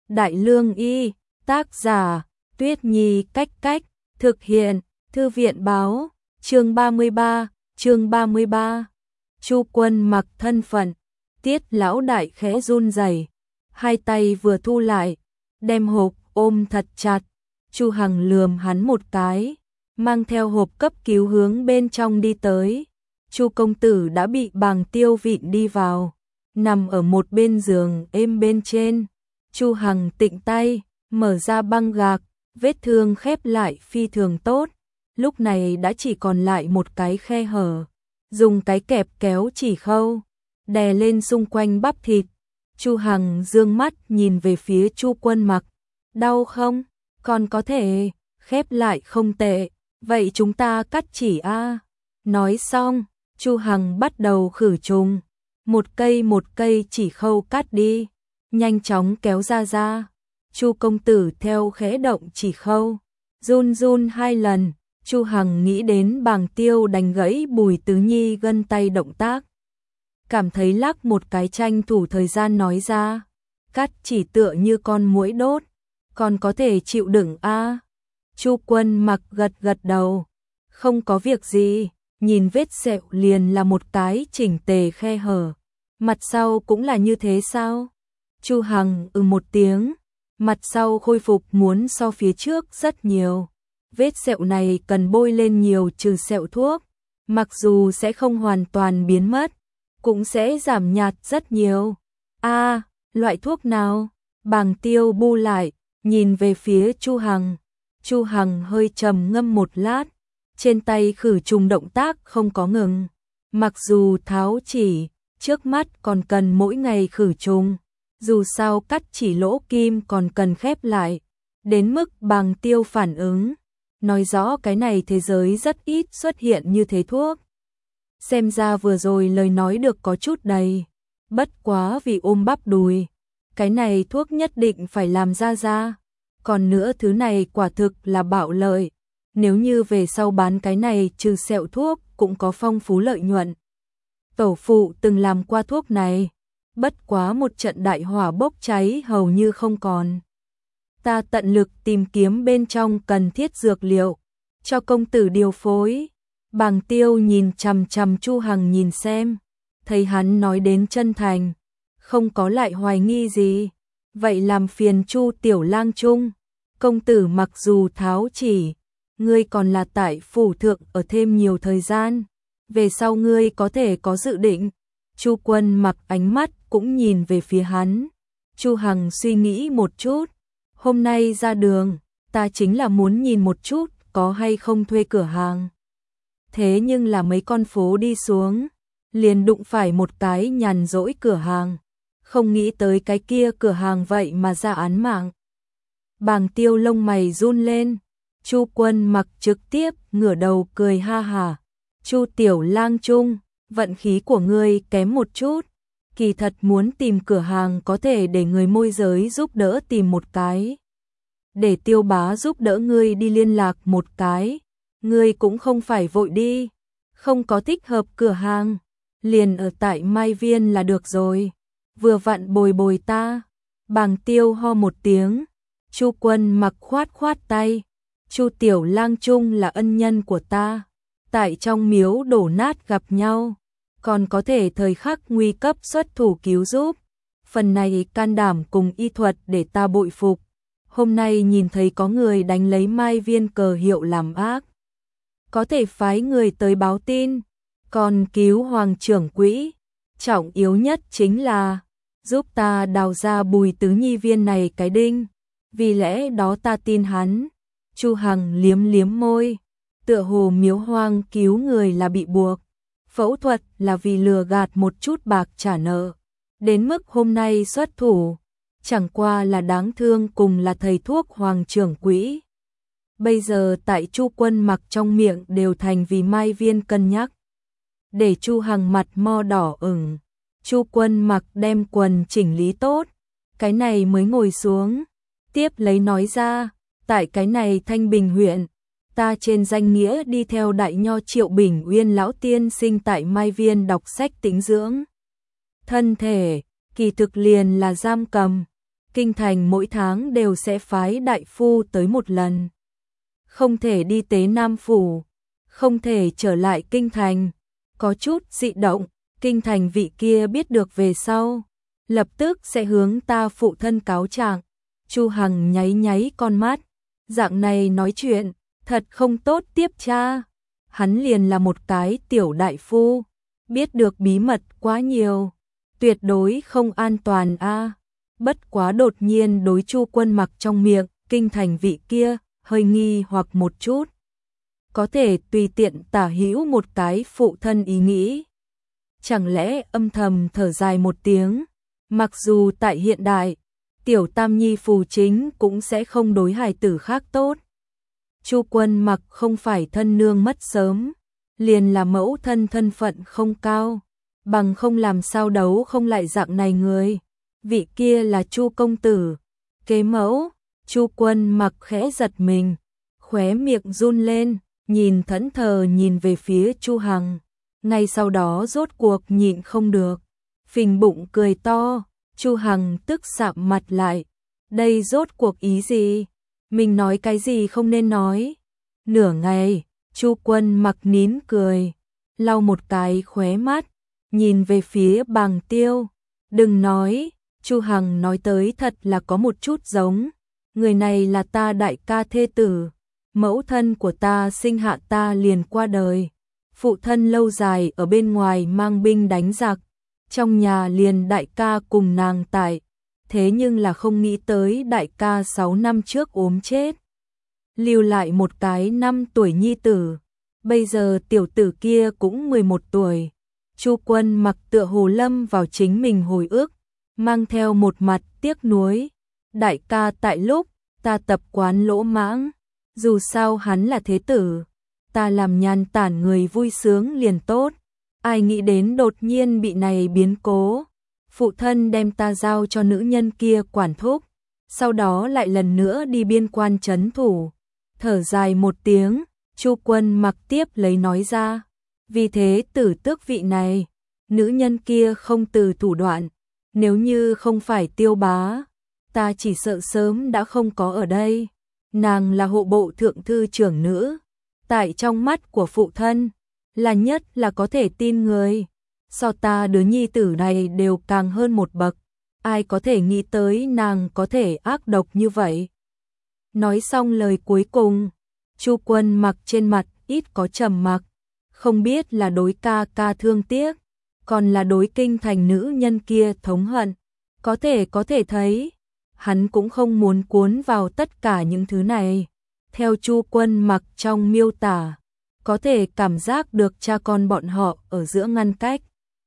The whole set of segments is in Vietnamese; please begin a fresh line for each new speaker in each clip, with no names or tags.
Đại Lương Y, tác giả, Tuyết Nhi Cách Cách, thực hiện, Thư viện báo, chương 33. Chu Quân mặc thân phận, Tiết lão đại khẽ run rẩy, hai tay vừa thu lại, đem hộp ôm thật chặt. Chu Hằng lườm hắn một cái, mang theo hộp cấp cứu hướng bên trong đi tới. Chu công tử đã bị Bàng Tiêu vịn đi vào, nằm ở một bên giường êm bên trên. Chu Hằng tịnh tay, mở ra băng gạc, vết thương khép lại phi thường tốt, lúc này đã chỉ còn lại một cái khe hở, dùng cái kẹp kéo chỉ khâu, đè lên xung quanh bắp thịt. Chu Hằng dương mắt nhìn về phía Chu Quân Mặc, đau không? Còn có thể, khép lại không tệ, vậy chúng ta cắt chỉ a. Nói xong, Chu Hằng bắt đầu khử trùng, một cây chỉ khâu cắt đi, nhanh chóng kéo ra. Chu công tử theo khẽ động chỉ khâu, run hai lần. Chu Hằng nghĩ đến Bàng Tiêu đánh gãy Bùi Tứ Nhi gân tay động tác, cảm thấy lắc một cái tranh thủ thời gian nói ra, cắt chỉ tựa như con muỗi đốt, còn có thể chịu đựng a. Chu Quân Mặc gật đầu, không có việc gì, nhìn vết sẹo liền là một cái chỉnh tề khe hở, mặt sau cũng là như thế sao? Chu Hằng một tiếng, mặt sau khôi phục muốn so phía trước rất nhiều. Vết sẹo này cần bôi lên nhiều trừ sẹo thuốc, mặc dù sẽ không hoàn toàn biến mất, cũng sẽ giảm nhạt rất nhiều. A, loại thuốc nào? Bàng Tiêu bu lại, nhìn về phía Chu Hằng. Chu Hằng hơi trầm ngâm một lát, trên tay khử trùng động tác không có ngừng. Mặc dù tháo chỉ, trước mắt còn cần mỗi ngày khử trùng, dù sao cắt chỉ lỗ kim còn cần khép lại. Đến mức Bàng Tiêu phản ứng, nói rõ cái này thế giới rất ít xuất hiện như thế thuốc. Xem ra vừa rồi lời nói được có chút đầy, bất quá vì ôm bắp đùi, cái này thuốc nhất định phải làm ra. Còn nữa thứ này quả thực là bạo lợi, nếu như về sau bán cái này trừ sẹo thuốc cũng có phong phú lợi nhuận. Tổ phụ từng làm qua thuốc này, bất quá một trận đại hỏa bốc cháy hầu như không còn. Ta tận lực tìm kiếm bên trong cần thiết dược liệu, cho công tử điều phối. Bàng Tiêu nhìn chằm Chu Hằng nhìn xem, thấy hắn nói đến chân thành, không có lại hoài nghi gì. Vậy làm phiền Chu tiểu lang trung, công tử mặc dù tháo chỉ, ngươi còn là tại phủ thượng ở thêm nhiều thời gian, về sau ngươi có thể có dự định. Chu Quân Mặc ánh mắt cũng nhìn về phía hắn. Chu Hằng suy nghĩ một chút, hôm nay ra đường, ta chính là muốn nhìn một chút có hay không thuê cửa hàng. Thế nhưng là mấy con phố đi xuống, liền đụng phải một cái nhàn rỗi cửa hàng, không nghĩ tới cái kia cửa hàng vậy mà ra án mạng. Bàng Tiêu lông mày run lên, Chu Quân Mặc trực tiếp ngửa đầu cười ha hả. Chu tiểu lang trung, vận khí của ngươi kém một chút, kỳ thật muốn tìm cửa hàng có thể để người môi giới giúp đỡ tìm một cái, để Tiêu bá giúp đỡ ngươi đi liên lạc một cái, ngươi cũng không phải vội đi, không có thích hợp cửa hàng, liền ở tại Mai Viên là được rồi, vừa vặn bồi ta. Bàng Tiêu ho một tiếng, Chu Quân Mặc khoát tay, Chu tiểu lang trung là ân nhân của ta, tại trong miếu đổ nát gặp nhau, còn có thể thời khắc nguy cấp xuất thủ cứu giúp, phần này can đảm cùng y thuật để ta bội phục. Hôm nay nhìn thấy có người đánh lấy Mai Viên cờ hiệu làm ác, có thể phái người tới báo tin, còn cứu Hoàng trưởng quỹ, trọng yếu nhất chính là giúp ta đào ra Bùi Tứ Nhi viên này cái đinh, vì lẽ đó ta tin hắn. Chu Hằng liếm môi, tựa hồ miếu hoang cứu người là bị buộc, phẫu thuật là vì lừa gạt một chút bạc trả nợ, đến mức hôm nay xuất thủ, chẳng qua là đáng thương cùng là thầy thuốc Hoàng trưởng quỹ. Bây giờ tại Chu Quân Mặc trong miệng đều thành vì Mai Viên cân nhắc, để Chu Hằng mặt mo đỏ ửng. Chu Quân Mặc đem quần chỉnh lý tốt, cái này mới ngồi xuống, tiếp lấy nói ra, tại cái này Thanh Bình huyện, ta trên danh nghĩa đi theo đại nho Triệu Bình Uyên lão tiên sinh tại Mai Viên đọc sách tĩnh dưỡng thân thể, kỳ thực liền là giam cầm. kinh thành mỗi tháng đều sẽ phái đại phu tới một lần. Không thể đi tế Nam Phủ, không thể trở lại kinh thành, có chút dị động, kinh thành vị kia biết được về sau, lập tức sẽ hướng ta phụ thân cáo trạng. Chu Hằng nháy nháy con mắt, dạng này nói chuyện, thật không tốt tiếp cha. Hắn liền là một cái tiểu đại phu, biết được bí mật quá nhiều, tuyệt đối không an toàn a. Bất quá đột nhiên đối Chu Quân Mặc trong miệng kinh thành vị kia hơi nghi hoặc một chút. Có thể tùy tiện tả hữu một cái phụ thân ý nghĩ. Chẳng lẽ âm thầm thở dài một tiếng, mặc dù tại hiện đại, tiểu tam nhi phù chính cũng sẽ không đối hài tử khác tốt. Chu Quân Mặc không phải thân nương mất sớm, liền là mẫu thân thân phận không cao, bằng không làm sao đấu không lại dạng này người. Vị kia là Chu công tử, kế mẫu. Chu Quân Mặc khẽ giật mình, khóe miệng run lên, nhìn thẫn thờ nhìn về phía Chu Hằng. Ngay sau đó rốt cuộc nhịn không được, phình bụng cười to. Chu Hằng tức sạm mặt lại, đây rốt cuộc ý gì? Mình nói cái gì không nên nói? Nửa ngày, Chu Quân Mặc nín cười, lau một cái khóe mắt, nhìn về phía Bàng Tiêu. Đừng nói, Chu Hằng nói tới thật là có một chút giống. Người này là ta đại ca thê tử, mẫu thân của ta sinh hạ ta liền qua đời. Phụ thân lâu dài ở bên ngoài mang binh đánh giặc, trong nhà liền đại ca cùng nàng tại. Thế nhưng là không nghĩ tới đại ca 6 năm trước ốm chết, lưu lại một cái 5 tuổi nhi tử. Bây giờ tiểu tử kia cũng 11 tuổi. Chu Quân Mặc tựa hồ lâm vào chính mình hồi ức, mang theo một mặt tiếc nuối. Đại ca tại lúc ta tập quán lỗ mãng, dù sao hắn là thế tử, ta làm nhàn tản người vui sướng liền tốt. Ai nghĩ đến đột nhiên bị này biến cố. Phụ thân đem ta giao cho nữ nhân kia quản thúc, sau đó lại lần nữa đi biên quan trấn thủ. Thở dài một tiếng, Chu Quân Mặc tiếp lấy nói ra, vì thế tử tước vị này, nữ nhân kia không từ thủ đoạn, nếu như không phải Tiêu bá, ta chỉ sợ sớm đã không có ở đây. Nàng là hộ bộ thượng thư trưởng nữ, tại trong mắt của phụ thân, là nhất là có thể tin người. So ta đứa nhi tử này đều càng hơn một bậc, ai có thể nghĩ tới nàng có thể ác độc như vậy. Nói xong lời cuối cùng, Chu Quân Mặc trên mặt ít có trầm mặc, không biết là đối ca ca thương tiếc, còn là đối kinh thành nữ nhân kia thống hận. Có thể thấy, hắn cũng không muốn cuốn vào tất cả những thứ này. Theo Chu Quân Mặc trong miêu tả, có thể cảm giác được cha con bọn họ ở giữa ngăn cách.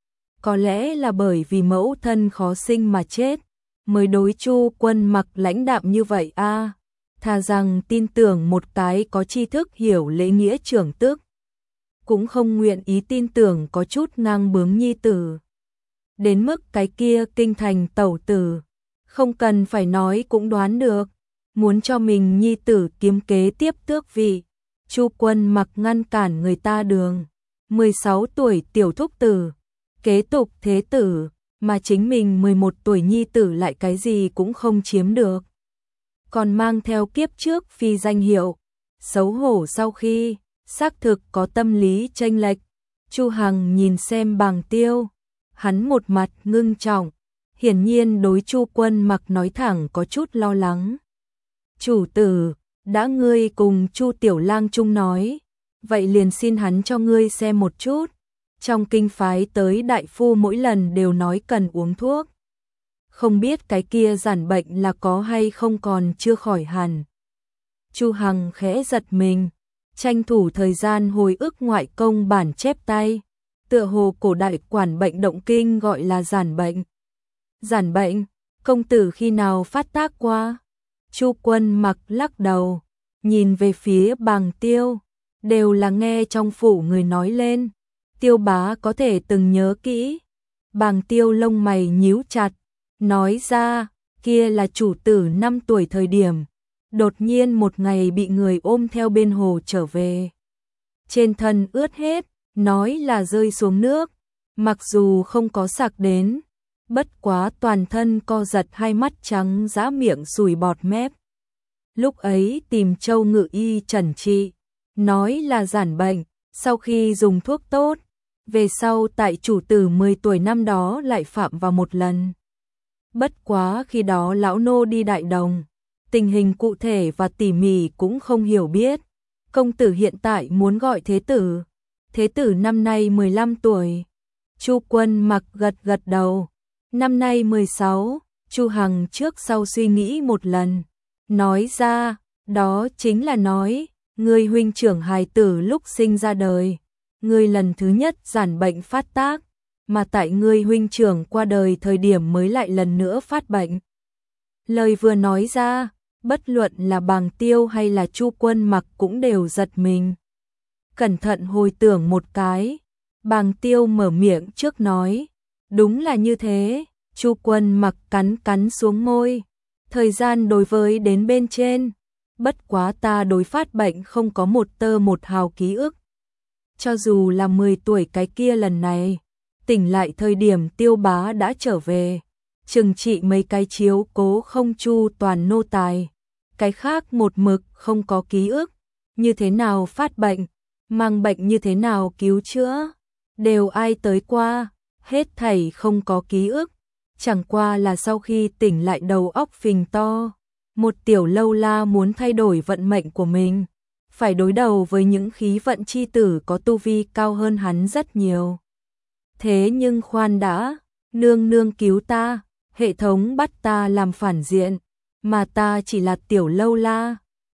Có lẽ là bởi vì mẫu thân khó sinh mà chết, mới đối Chu Quân Mặc lãnh đạm như vậy a. Thà rằng tin tưởng một cái có tri thức hiểu lễ nghĩa trưởng tước, cũng không nguyện ý tin tưởng có chút ngang bướng nhi tử. Đến mức cái kia kinh thành tẩu tử, không cần phải nói cũng đoán được, muốn cho mình nhi tử kiếm kế tiếp tước vị. Chu Quân Mặc ngăn cản người ta đường, 16 tuổi tiểu thúc tử, kế tục thế tử, mà chính mình 11 tuổi nhi tử lại cái gì cũng không chiếm được. Còn mang theo kiếp trước phi danh hiệu, xấu hổ sau khi, xác thực có tâm lý chênh lệch. Chu Hằng nhìn xem Bàng Tiêu, hắn một mặt ngưng trọng, hiển nhiên đối Chu Quân Mặc nói thẳng có chút lo lắng. Chủ tử, đã ngươi cùng Chu Tiểu Lang chung nói, vậy liền xin hắn cho ngươi xem một chút. Trong kinh phái tới đại phu mỗi lần đều nói cần uống thuốc. Không biết cái kia giản bệnh là có hay không còn chưa khỏi hẳn. Chu Hằng khẽ giật mình, tranh thủ thời gian hồi ức ngoại công bản chép tay. Tựa hồ cổ đại quản bệnh động kinh gọi là giản bệnh. Giản bệnh, công tử khi nào phát tác qua? Chu Quân Mặc lắc đầu, nhìn về phía Bàng Tiêu, đều là nghe trong phủ người nói lên. Tiêu bá có thể từng nhớ kỹ. Bàng Tiêu lông mày nhíu chặt, nói ra, kia là chủ tử 5 tuổi thời điểm, đột nhiên một ngày bị người ôm theo bên hồ trở về. Trên thân ướt hết, nói là rơi xuống nước, mặc dù không có sặc đến, bất quá toàn thân co giật, hai mắt trắng dã, miệng sùi bọt mép. Lúc ấy tìm Châu Ngự Y chẩn trị, nói là giản bệnh, sau khi dùng thuốc tốt, về sau tại chủ tử 10 tuổi năm đó lại phạm vào một lần. Bất quá khi đó lão nô đi Đại Đồng, tình hình cụ thể và tỉ mỉ cũng không hiểu biết. Công tử hiện tại muốn gọi thế tử. Thế tử năm nay 15 tuổi. Chu Quân Mặc gật gật đầu. Năm nay 16, Chu Hằng trước sau suy nghĩ một lần, nói ra, đó chính là nói, người huynh trưởng hài tử lúc sinh ra đời, người lần thứ nhất giản bệnh phát tác, mà tại người huynh trưởng qua đời thời điểm mới lại lần nữa phát bệnh. Lời vừa nói ra, bất luận là Bàng Tiêu hay là Chu Quân Mặc cũng đều giật mình. Cẩn thận hồi tưởng một cái, Bàng Tiêu mở miệng trước nói, đúng là như thế. Chu Quân Mặc cắn cắn xuống môi, thời gian đối với đến bên trên, bất quá ta đối phát bệnh không có một tơ một hào ký ức. Cho dù là 10 tuổi cái kia lần này, tỉnh lại thời điểm Tiêu Bá đã trở về, trừng trị mấy cái chiếu cố không chu toàn nô tài, cái khác một mực không có ký ức, như thế nào phát bệnh, mang bệnh như thế nào cứu chữa, đều ai tới qua, hết thảy không có ký ức. Chẳng qua là sau khi tỉnh lại đầu óc phình to, một tiểu lâu la muốn thay đổi vận mệnh của mình, phải đối đầu với những khí vận chi tử có tu vi cao hơn hắn rất nhiều. Thế nhưng khoan đã, nương nương cứu ta, hệ thống bắt ta làm phản diện, mà ta chỉ là tiểu lâu la,